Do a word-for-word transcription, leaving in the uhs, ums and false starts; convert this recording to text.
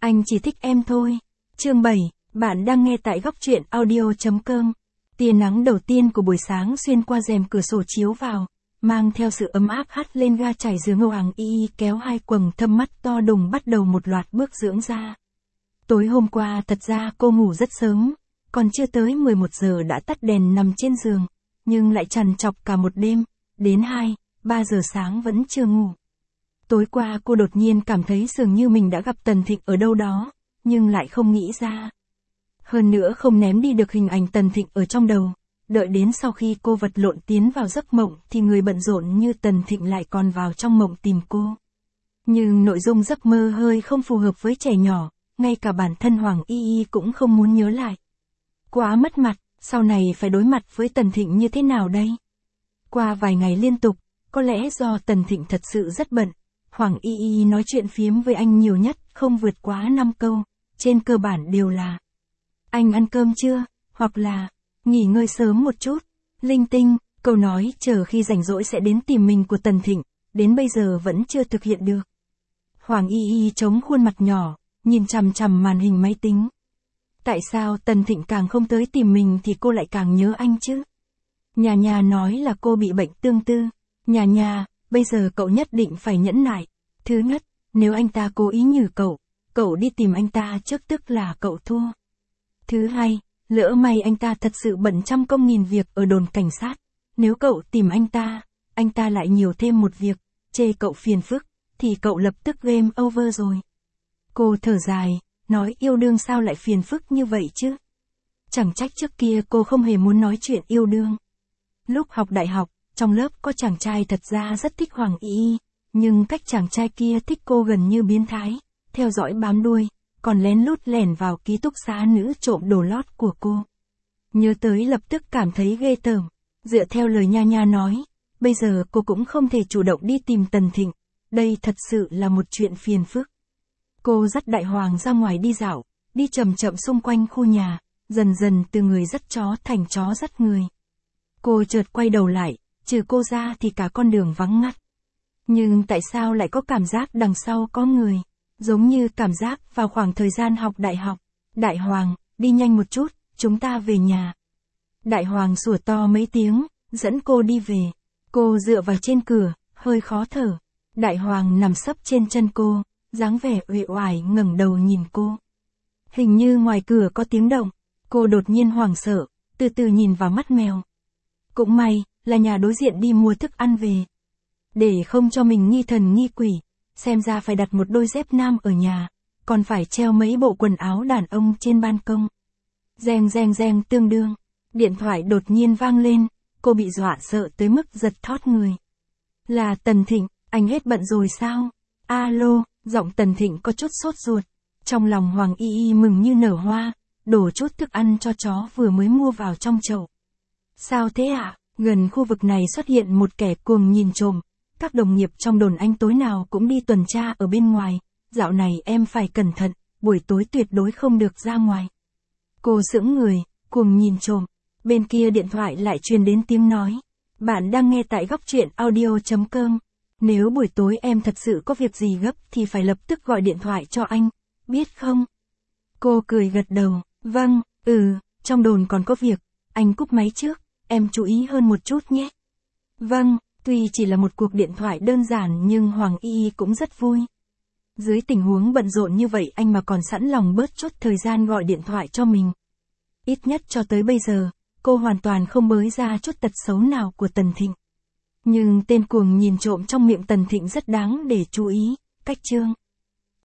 Anh chỉ thích em thôi. Chương bảy, bạn đang nghe tại góc truyện audio chấm com. Tia nắng đầu tiên của buổi sáng xuyên qua rèm cửa sổ chiếu vào, mang theo sự ấm áp hắt lên ga trải giường Ngô Hoàng Y Y kéo hai quầng thâm mắt to đùng bắt đầu một loạt bước dưỡng da. Tối hôm qua thật ra cô ngủ rất sớm, còn chưa tới mười một giờ đã tắt đèn nằm trên giường, nhưng lại trằn trọc cả một đêm, đến hai, ba giờ sáng vẫn chưa ngủ. Tối qua cô đột nhiên cảm thấy dường như mình đã gặp Tần Thịnh ở đâu đó, nhưng lại không nghĩ ra. Hơn nữa không ném đi được hình ảnh Tần Thịnh ở trong đầu, đợi đến sau khi cô vật lộn tiến vào giấc mộng thì người bận rộn như Tần Thịnh lại còn vào trong mộng tìm cô. Nhưng nội dung giấc mơ hơi không phù hợp với trẻ nhỏ, ngay cả bản thân Hoàng Y Y cũng không muốn nhớ lại. Quá mất mặt, sau này phải đối mặt với Tần Thịnh như thế nào đây? Qua vài ngày liên tục, có lẽ do Tần Thịnh thật sự rất bận, Hoàng Y Y nói chuyện phiếm với anh nhiều nhất không vượt quá năm câu, trên cơ bản đều là anh ăn cơm chưa, hoặc là nghỉ ngơi sớm một chút, linh tinh, câu nói chờ khi rảnh rỗi sẽ đến tìm mình của Tần Thịnh, đến bây giờ vẫn chưa thực hiện được. Hoàng Y Y chống khuôn mặt nhỏ, nhìn chằm chằm màn hình máy tính. Tại sao Tần Thịnh càng không tới tìm mình thì cô lại càng nhớ anh chứ? Nhà nhà nói là cô bị bệnh tương tư. Nhà nhà, bây giờ cậu nhất định phải nhẫn nại. Thứ nhất, nếu anh ta cố ý nhử cậu, cậu đi tìm anh ta trước tức là cậu thua. Thứ hai, lỡ may anh ta thật sự bận trăm công nghìn việc ở đồn cảnh sát. Nếu cậu tìm anh ta, anh ta lại nhiều thêm một việc, chê cậu phiền phức, thì cậu lập tức game over rồi. Cô thở dài, nói yêu đương sao lại phiền phức như vậy chứ? Chẳng trách trước kia cô không hề muốn nói chuyện yêu đương. Lúc học đại học, trong lớp có chàng trai thật ra rất thích Hoàng Y Y, nhưng cách chàng trai kia thích cô gần như biến thái, theo dõi bám đuôi, còn lén lút lẻn vào ký túc xá nữ trộm đồ lót của cô. Nhớ tới lập tức cảm thấy ghê tởm, dựa theo lời Nha Nha nói, bây giờ cô cũng không thể chủ động đi tìm Tần Thịnh, đây thật sự là một chuyện phiền phức. Cô dắt Đại Hoàng ra ngoài đi dạo, đi chậm chậm xung quanh khu nhà, dần dần từ người dắt chó thành chó dắt người. Cô chợt quay đầu lại, trừ cô ra thì cả con đường vắng ngắt. Nhưng tại sao lại có cảm giác đằng sau có người, giống như cảm giác vào khoảng thời gian học đại học. Đại Hoàng, đi nhanh một chút, chúng ta về nhà. Đại Hoàng sủa to mấy tiếng, dẫn cô đi về. Cô dựa vào trên cửa, hơi khó thở. Đại Hoàng nằm sấp trên chân cô, dáng vẻ uể oải ngẩng đầu nhìn cô. Hình như ngoài cửa có tiếng động, cô đột nhiên hoảng sợ, từ từ nhìn vào mắt mèo. Cũng may, là nhà đối diện đi mua thức ăn về. Để không cho mình nghi thần nghi quỷ, xem ra phải đặt một đôi dép nam ở nhà, còn phải treo mấy bộ quần áo đàn ông trên ban công. Reng reng reng tương đương, điện thoại đột nhiên vang lên, cô bị dọa sợ tới mức giật thót người. Là Tần Thịnh, anh hết bận rồi sao? Alo, giọng Tần Thịnh có chút sốt ruột. Trong lòng Hoàng Y Y mừng như nở hoa, đổ chút thức ăn cho chó vừa mới mua vào trong chậu. Sao thế ạ? À? Gần khu vực này xuất hiện một kẻ cuồng nhìn trộm. Các đồng nghiệp trong đồn anh tối nào cũng đi tuần tra ở bên ngoài. Dạo này em phải cẩn thận, buổi tối tuyệt đối không được ra ngoài. Cô sững người, cuồng nhìn trộm. Bên kia điện thoại lại truyền đến tiếng nói. Bạn đang nghe tại góc truyện audio chấm com. Nếu buổi tối em thật sự có việc gì gấp thì phải lập tức gọi điện thoại cho anh, biết không? Cô cười gật đầu, vâng, ừ, trong đồn còn có việc, anh cúp máy trước, em chú ý hơn một chút nhé. Vâng, tuy chỉ là một cuộc điện thoại đơn giản nhưng Hoàng Y Y cũng rất vui. Dưới tình huống bận rộn như vậy anh mà còn sẵn lòng bớt chút thời gian gọi điện thoại cho mình. Ít nhất cho tới bây giờ, cô hoàn toàn không bới ra chút tật xấu nào của Tần Thịnh. Nhưng tên cuồng nhìn trộm trong miệng Tần Thịnh rất đáng để chú ý, cách chương.